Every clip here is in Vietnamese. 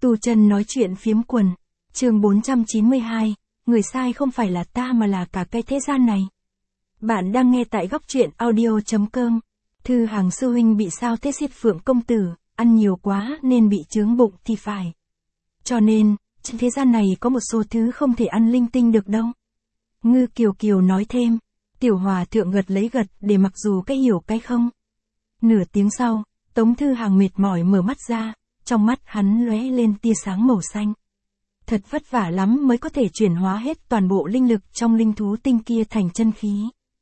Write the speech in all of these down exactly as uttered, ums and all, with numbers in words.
Tu chân nói chuyện phiếm quần. Chương bốn trăm chín mươi hai, người sai không phải là ta mà là cả cái thế gian này. Bạn đang nghe tại góc truyện audio.com. Thư Hàng sư huynh bị sao thế Xiết Phượng công tử, ăn nhiều quá nên bị chướng bụng thì phải. Cho nên, trên thế gian này có một số thứ không thể ăn linh tinh được đâu. Ngư Kiều Kiều nói thêm, Tiểu Hòa thượng gật lấy gật để mặc dù cái hiểu cái không. Nửa tiếng sau, Tống Thư Hàng mệt mỏi mở mắt ra, trong mắt hắn lóe lên tia sáng màu xanh. Thật vất vả lắm mới có thể chuyển hóa hết toàn bộ linh lực trong linh thú tinh kia thành chân khí.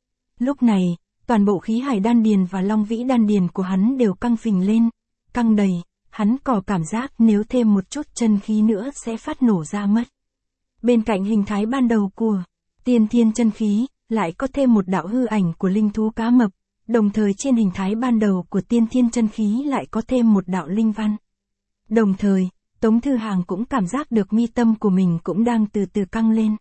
Lúc này, toàn bộ khí hải đan điền và long vĩ đan điền của hắn đều căng phình lên, căng đầy, hắn có cảm giác nếu thêm một chút chân khí nữa sẽ phát nổ ra mất. Bên cạnh hình thái ban đầu của tiên thiên chân khí, lại có thêm một đạo hư ảnh của linh thú cá mập, đồng thời trên hình thái ban đầu của tiên thiên chân khí lại có thêm một đạo linh văn. Đồng thời, Tống Thư Hàng cũng cảm giác được mi tâm của mình cũng đang từ từ căng lên.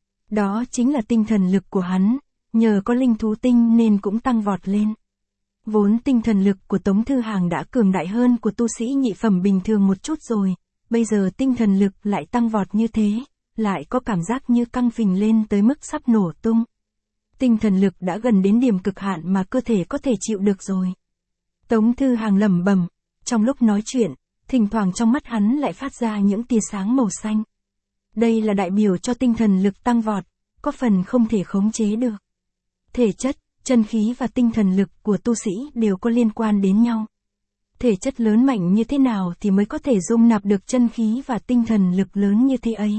Đó chính là tinh thần lực của hắn, nhờ có linh thú tinh nên cũng tăng vọt lên. Vốn tinh thần lực của Tống Thư Hàng đã cường đại hơn của tu sĩ nhị phẩm bình thường một chút rồi, bây giờ tinh thần lực lại tăng vọt như thế, lại có cảm giác như căng phình lên tới mức sắp nổ tung. Tinh thần lực đã gần đến điểm cực hạn mà cơ thể có thể chịu được rồi. Tống Thư Hàng lẩm bẩm, trong lúc nói chuyện, thỉnh thoảng trong mắt hắn lại phát ra những tia sáng màu xanh. Đây là đại biểu cho tinh thần lực tăng vọt, có phần không thể khống chế được. Thể chất, chân khí và tinh thần lực của tu sĩ đều có liên quan đến nhau. Thể chất lớn mạnh như thế nào thì mới có thể dung nạp được chân khí và tinh thần lực lớn như thế ấy.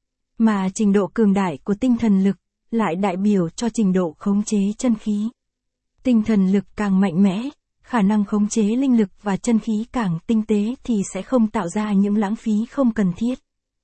Mà trình độ cường đại của tinh thần lực lại đại biểu cho trình độ khống chế chân khí. Tinh thần lực càng mạnh mẽ, khả năng khống chế linh lực và chân khí càng tinh tế thì sẽ không tạo ra những lãng phí không cần thiết.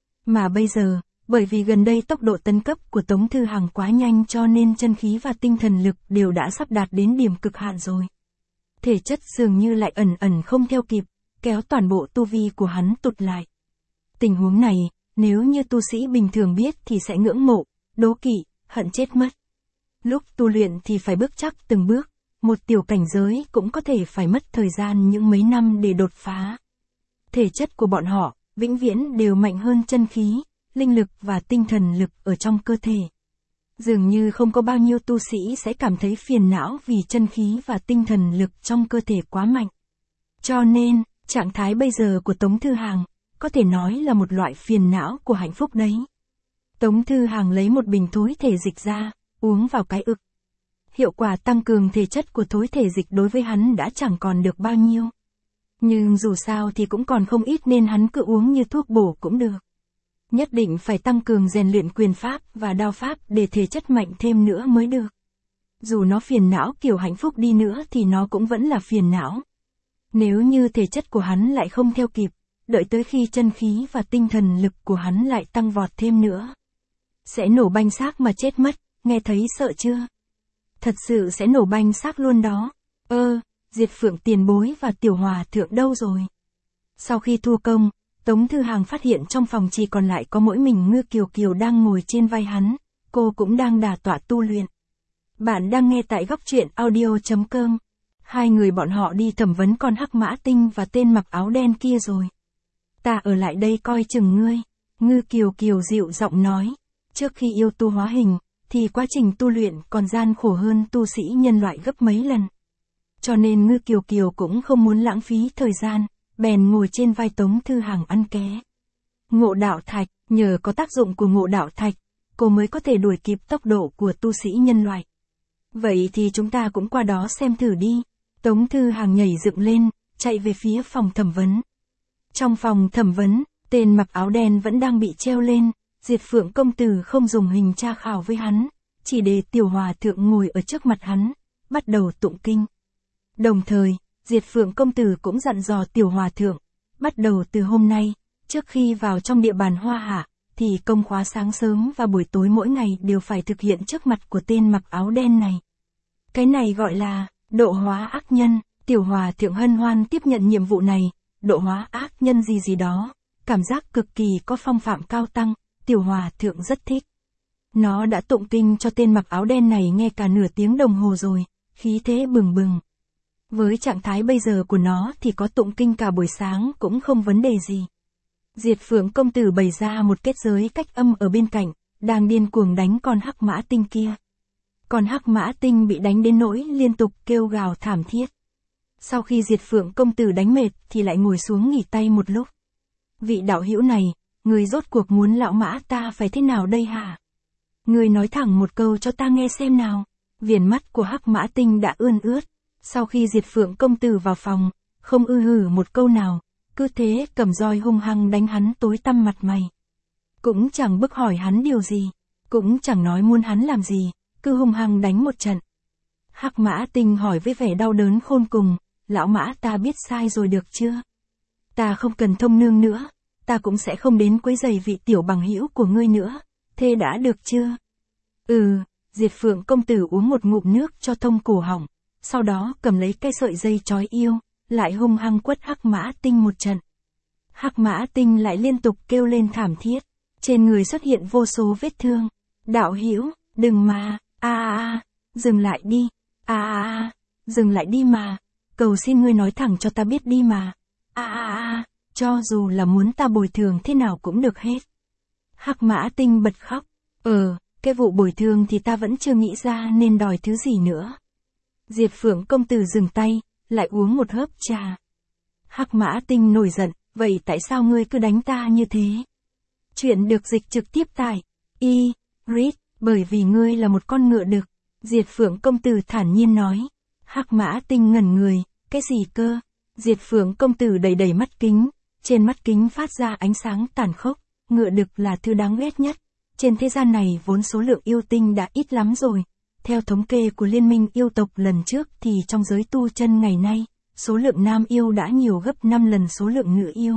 Mà bây giờ, bởi vì gần đây tốc độ tấn cấp của Tống Thư Hàng quá nhanh cho nên chân khí và tinh thần lực đều đã sắp đạt đến điểm cực hạn rồi. Thể chất dường như lại ẩn ẩn không theo kịp, kéo toàn bộ tu vi của hắn tụt lại. Tình huống này, nếu như tu sĩ bình thường biết thì sẽ ngưỡng mộ, đố kỵ, hận chết mất. Lúc tu luyện thì phải bước chắc từng bước, một tiểu cảnh giới cũng có thể phải mất thời gian những mấy năm để đột phá. Thể chất của bọn họ, vĩnh viễn đều mạnh hơn chân khí, linh lực và tinh thần lực ở trong cơ thể. Dường như không có bao nhiêu tu sĩ sẽ cảm thấy phiền não vì chân khí và tinh thần lực trong cơ thể quá mạnh. Cho nên, trạng thái bây giờ của Tống Thư Hàng, có thể nói là một loại phiền não của hạnh phúc đấy. Tống Thư Hàng lấy một bình thối thể dịch ra, uống vào cái ực. Hiệu quả tăng cường thể chất của thối thể dịch đối với hắn đã chẳng còn được bao nhiêu. Nhưng dù sao thì cũng còn không ít nên hắn cứ uống như thuốc bổ cũng được. Nhất định phải tăng cường rèn luyện quyền pháp và đao pháp để thể chất mạnh thêm nữa mới được. Dù nó phiền não kiểu hạnh phúc đi nữa thì nó cũng vẫn là phiền não. Nếu như thể chất của hắn lại không theo kịp, đợi tới khi chân khí và tinh thần lực của hắn lại tăng vọt thêm nữa, sẽ nổ banh xác mà chết mất, nghe thấy sợ chưa? Thật sự sẽ nổ banh xác luôn đó. Ơ, Diệt Phượng tiền bối và Tiểu Hòa thượng đâu rồi? Sau khi thua công, Tống Thư Hàng phát hiện trong phòng chỉ còn lại có mỗi mình Ngư Kiều Kiều đang ngồi trên vai hắn, cô cũng đang đả tọa tu luyện. Bạn đang nghe tại góc truyện audio.com. Hai người bọn họ đi thẩm vấn con Hắc Mã Tinh và tên mặc áo đen kia rồi. Ta ở lại đây coi chừng ngươi, Ngư Kiều Kiều dịu giọng nói. Trước khi yêu tu hóa hình, thì quá trình tu luyện còn gian khổ hơn tu sĩ nhân loại gấp mấy lần. Cho nên Ngư Kiều Kiều cũng không muốn lãng phí thời gian, bèn ngồi trên vai Tống Thư Hàng ăn ké. Ngộ đạo thạch, nhờ có tác dụng của ngộ đạo thạch, cô mới có thể đuổi kịp tốc độ của tu sĩ nhân loại. Vậy thì chúng ta cũng qua đó xem thử đi. Tống Thư Hàng nhảy dựng lên, chạy về phía phòng thẩm vấn. Trong phòng thẩm vấn, tên mặc áo đen vẫn đang bị treo lên. Diệt Phượng công tử không dùng hình tra khảo với hắn, chỉ để Tiểu Hòa thượng ngồi ở trước mặt hắn, bắt đầu tụng kinh. Đồng thời, Diệt Phượng công tử cũng dặn dò Tiểu Hòa thượng, bắt đầu từ hôm nay, trước khi vào trong địa bàn Hoa Hạ, thì công khóa sáng sớm và buổi tối mỗi ngày đều phải thực hiện trước mặt của tên mặc áo đen này. Cái này gọi là độ hóa ác nhân. Tiểu Hòa thượng hân hoan tiếp nhận nhiệm vụ này, độ hóa ác nhân gì gì đó, cảm giác cực kỳ có phong phạm cao tăng. Tiểu Hòa thượng rất thích. Nó đã tụng kinh cho tên mặc áo đen này nghe cả nửa tiếng đồng hồ rồi, khí thế bừng bừng. Với trạng thái bây giờ của nó thì có tụng kinh cả buổi sáng cũng không vấn đề gì. Diệt Phượng công tử bày ra một kết giới cách âm ở bên cạnh, đang điên cuồng đánh con hắc mã tinh kia. Con hắc mã tinh bị đánh đến nỗi liên tục kêu gào thảm thiết. Sau khi Diệt Phượng công tử đánh mệt thì lại ngồi xuống nghỉ tay một lúc. Vị đạo hữu này, người rốt cuộc muốn lão mã ta phải thế nào đây hả? Người nói thẳng một câu cho ta nghe xem nào. Viền mắt của hắc mã tinh đã ươn ướt. Sau khi Diệt Phượng công tử vào phòng, không ư hử một câu nào, cứ thế cầm roi hung hăng đánh hắn tối tăm mặt mày. Cũng chẳng bức hỏi hắn điều gì, cũng chẳng nói muốn hắn làm gì, cứ hung hăng đánh một trận. Hắc mã tinh hỏi với vẻ đau đớn khôn cùng, lão mã ta biết sai rồi được chưa? Ta không cần thông nương nữa, ta cũng sẽ không đến quấy rầy vị tiểu bằng hữu của ngươi nữa, thế đã được chưa? Ừ, Diệt Phượng công tử uống một ngụm nước cho thông cổ họng, sau đó cầm lấy cây sợi dây trói yêu, lại hung hăng quất hắc mã tinh một trận. Hắc mã tinh lại liên tục kêu lên thảm thiết, trên người xuất hiện vô số vết thương. Đạo hữu, đừng mà, a a a, dừng lại đi, a a a, dừng lại đi mà, cầu xin ngươi nói thẳng cho ta biết đi mà, a a a, cho dù là muốn ta bồi thường thế nào cũng được hết. Hắc mã tinh bật khóc, ờ, cái vụ bồi thường thì ta vẫn chưa nghĩ ra nên đòi thứ gì nữa. Diệt Phượng công tử dừng tay, lại uống một hớp trà. Hắc mã tinh nổi giận, vậy tại sao ngươi cứ đánh ta như thế? Chuyện được dịch trực tiếp tại i read, bởi vì ngươi là một con ngựa đực. Diệt Phượng công tử thản nhiên nói. Hắc mã tinh ngẩn người, cái gì cơ? Diệt Phượng công tử đầy đầy mắt kính, trên mắt kính phát ra ánh sáng tàn khốc. Ngựa đực là thứ đáng ghét nhất. Trên thế gian này vốn số lượng yêu tinh đã ít lắm rồi. Theo thống kê của Liên minh yêu tộc lần trước thì trong giới tu chân ngày nay, số lượng nam yêu đã nhiều gấp năm lần số lượng nữ yêu.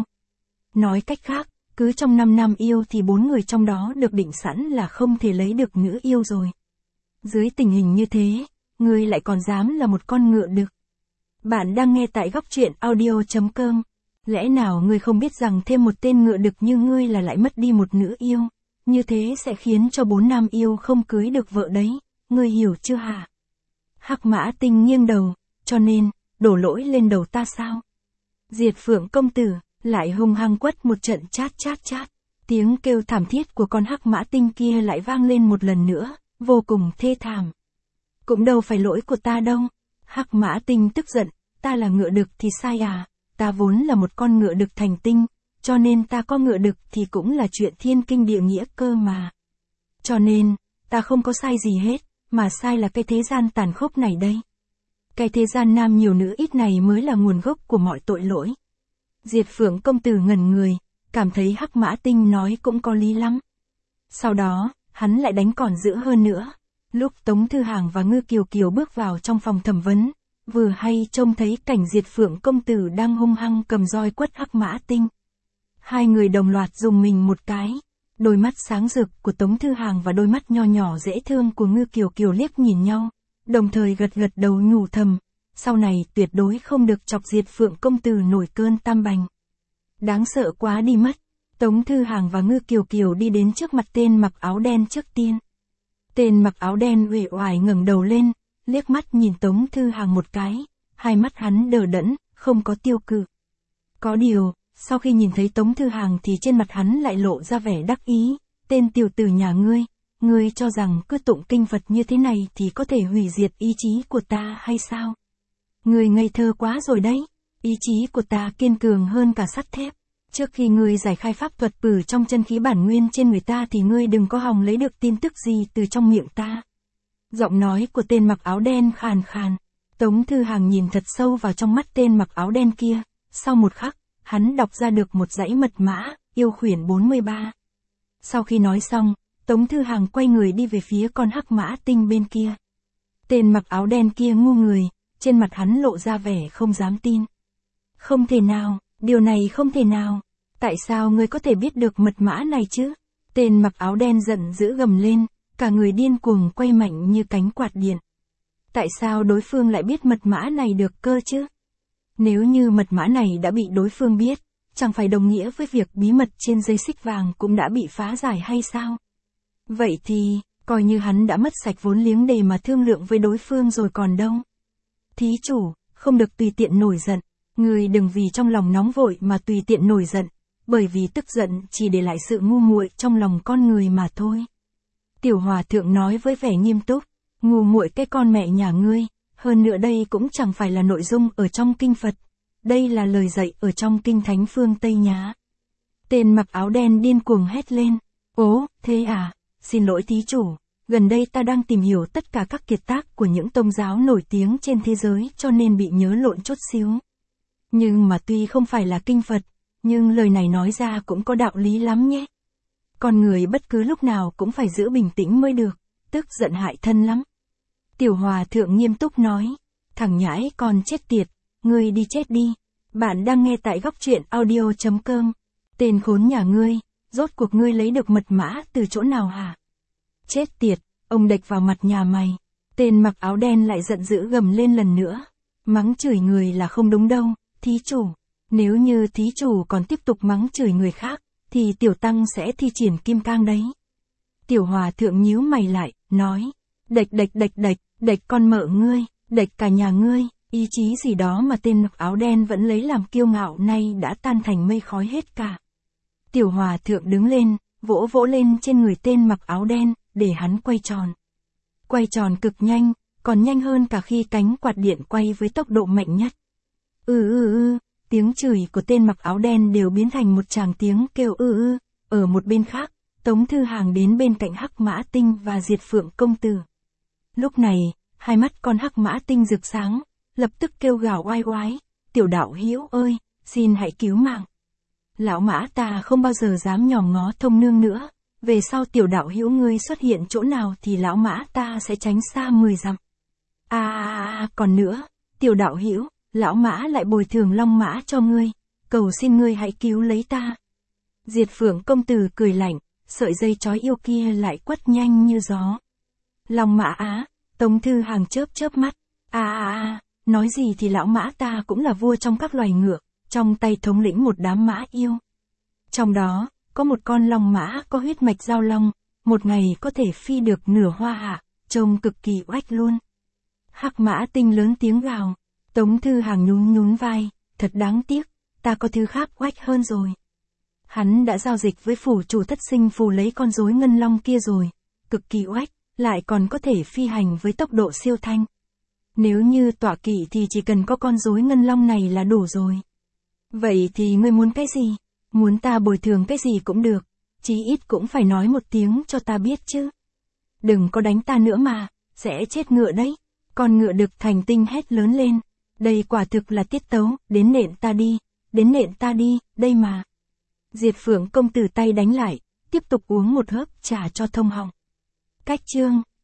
Nói cách khác, cứ trong năm nam yêu thì bốn người trong đó được định sẵn là không thể lấy được nữ yêu rồi. Dưới tình hình như thế, ngươi lại còn dám là một con ngựa đực. Bạn đang nghe tại góc truyện audio chấm com. Lẽ nào ngươi không biết rằng thêm một tên ngựa đực như ngươi là lại mất đi một nữ yêu, như thế sẽ khiến cho bốn nam yêu không cưới được vợ đấy, ngươi hiểu chưa hả? Hắc mã tinh nghiêng đầu, cho nên, đổ lỗi lên đầu ta sao? Diệt Phượng công tử, lại hung hăng quất một trận chát chát chát. Tiếng kêu thảm thiết của con hắc mã tinh kia lại vang lên một lần nữa, vô cùng thê thảm. Cũng đâu phải lỗi của ta đâu. Hắc mã tinh tức giận, ta là ngựa đực thì sai à, ta vốn là một con ngựa đực thành tinh, cho nên ta có ngựa đực thì cũng là chuyện thiên kinh địa nghĩa cơ mà. Cho nên, ta không có sai gì hết, mà sai là cái thế gian tàn khốc này đây. Cái thế gian nam nhiều nữ ít này mới là nguồn gốc của mọi tội lỗi. Diệt Phượng công tử ngẩn người, cảm thấy hắc mã tinh nói cũng có lý lắm. Sau đó, hắn lại đánh còn dữ hơn nữa. Lúc Tống Thư Hàng và Ngư Kiều Kiều bước vào trong phòng thẩm vấn, vừa hay trông thấy cảnh Diệt Phượng công tử đang hung hăng cầm roi quất hắc mã tinh. Hai người đồng loạt dùng mình một cái. Đôi mắt sáng rực của Tống Thư Hàng và đôi mắt nho nhỏ dễ thương của Ngư Kiều Kiều liếc nhìn nhau, đồng thời gật gật đầu nhủ thầm, sau này tuyệt đối không được chọc Diệt Phượng công tử nổi cơn tam bành. Đáng sợ quá đi mất. Tống Thư Hàng và Ngư Kiều Kiều đi đến trước mặt tên mặc áo đen trước tiên. Tên mặc áo đen uể oải ngẩng đầu lên, liếc mắt nhìn Tống Thư Hàng một cái, hai mắt hắn đờ đẫn, không có tiêu cự. Có điều, sau khi nhìn thấy Tống Thư Hàng thì trên mặt hắn lại lộ ra vẻ đắc ý, tên tiểu tử nhà ngươi, ngươi cho rằng cứ tụng kinh Phật như thế này thì có thể hủy diệt ý chí của ta hay sao? Ngươi ngây thơ quá rồi đấy, ý chí của ta kiên cường hơn cả sắt thép. Trước khi ngươi giải khai pháp thuật bử trong chân khí bản nguyên trên người ta thì ngươi đừng có hòng lấy được tin tức gì từ trong miệng ta. Giọng nói của tên mặc áo đen khàn khàn. Tống Thư Hàng nhìn thật sâu vào trong mắt tên mặc áo đen kia. Sau một khắc, hắn đọc ra được một dãy mật mã, yêu khuyển bốn mươi ba. Sau khi nói xong, Tống Thư Hàng quay người đi về phía con hắc mã tinh bên kia. Tên mặc áo đen kia ngu người, trên mặt hắn lộ ra vẻ không dám tin. Không thể nào. Điều này không thể nào. Tại sao ngươi có thể biết được mật mã này chứ? Tên mặc áo đen giận dữ gầm lên, cả người điên cuồng quay mạnh như cánh quạt điện. Tại sao đối phương lại biết mật mã này được cơ chứ? Nếu như mật mã này đã bị đối phương biết, chẳng phải đồng nghĩa với việc bí mật trên dây xích vàng cũng đã bị phá giải hay sao? Vậy thì, coi như hắn đã mất sạch vốn liếng để mà thương lượng với đối phương rồi còn đâu. Thí chủ, không được tùy tiện nổi giận. Ngươi đừng vì trong lòng nóng vội mà tùy tiện nổi giận, bởi vì tức giận chỉ để lại sự ngu muội trong lòng con người mà thôi. Tiểu hòa thượng nói với vẻ nghiêm túc, ngu muội cái con mẹ nhà ngươi, hơn nữa đây cũng chẳng phải là nội dung ở trong kinh Phật, đây là lời dạy ở trong kinh thánh phương Tây nhá. Tên mặc áo đen điên cuồng hét lên, ố, thế à, xin lỗi thí chủ, gần đây ta đang tìm hiểu tất cả các kiệt tác của những tôn giáo nổi tiếng trên thế giới cho nên bị nhớ lộn chút xíu. Nhưng mà tuy không phải là kinh Phật, nhưng lời này nói ra cũng có đạo lý lắm nhé. Con người bất cứ lúc nào cũng phải giữ bình tĩnh mới được, tức giận hại thân lắm. Tiểu hòa thượng nghiêm túc nói, thằng nhãi con chết tiệt, ngươi đi chết đi. Bạn đang nghe tại góc truyện audio chấm com. Tên khốn nhà ngươi, rốt cuộc ngươi lấy được mật mã từ chỗ nào hả? Chết tiệt, ông đệch vào mặt nhà mày. Tên mặc áo đen lại giận dữ gầm lên lần nữa. Mắng chửi người là không đúng đâu, thí chủ. Nếu như thí chủ còn tiếp tục mắng chửi người khác, thì tiểu tăng sẽ thi triển kim cang đấy. Tiểu hòa thượng nhíu mày lại, nói, đệch đệch đệch đệch, đệch con mợ ngươi, đệch cả nhà ngươi, ý chí gì đó mà tên mặc áo đen vẫn lấy làm kiêu ngạo nay đã tan thành mây khói hết cả. Tiểu hòa thượng đứng lên, vỗ vỗ lên trên người tên mặc áo đen, để hắn quay tròn. Quay tròn cực nhanh, còn nhanh hơn cả khi cánh quạt điện quay với tốc độ mạnh nhất. Ừ ừ ừ, tiếng chửi của tên mặc áo đen đều biến thành một tràng tiếng kêu ư ư. Ở một bên khác, Tống Thư Hàng đến bên cạnh Hắc Mã Tinh và Diệt Phượng công tử. Lúc này, hai mắt con Hắc Mã Tinh rực sáng, lập tức kêu gào oai oái, tiểu đạo hữu ơi, xin hãy cứu mạng. Lão mã ta không bao giờ dám nhòm ngó Thông nương nữa, về sau tiểu đạo hữu ngươi xuất hiện chỗ nào thì lão mã ta sẽ tránh xa mười dặm. À, à, à còn nữa, tiểu đạo hữu, lão mã lại bồi thường long mã cho ngươi, cầu xin ngươi hãy cứu lấy ta. Diệt Phượng công tử cười lạnh, sợi dây trói yêu kia lại quất nhanh như gió. Long mã á, Tống Thư Hàng chớp chớp mắt, à à à, nói gì thì lão mã ta cũng là vua trong các loài ngựa, trong tay thống lĩnh một đám mã yêu. Trong đó, có một con long mã có huyết mạch giao long, một ngày có thể phi được nửa hoa hạ, trông cực kỳ oách luôn. Hắc Mã Tinh lớn tiếng gào, Tống Thư Hàng nhún nhún vai, thật đáng tiếc, ta có thứ khác oách hơn rồi. Hắn đã giao dịch với phủ chủ Thất Sinh Phù lấy con rối ngân long kia rồi, cực kỳ oách, lại còn có thể phi hành với tốc độ siêu thanh. Nếu như tọa kỵ thì chỉ cần có con rối ngân long này là đủ rồi. Vậy thì ngươi muốn cái gì? Muốn ta bồi thường cái gì cũng được, chí ít cũng phải nói một tiếng cho ta biết chứ. Đừng có đánh ta nữa mà, sẽ chết ngựa đấy. Con ngựa Đực Thành Tinh hét lớn lên, đây quả thực là tiết tấu, đến nện ta đi, đến nện ta đi, đây mà. Diệt Phượng công tử tay đánh lại, tiếp tục uống một hớp trà cho thông họng. Cách chương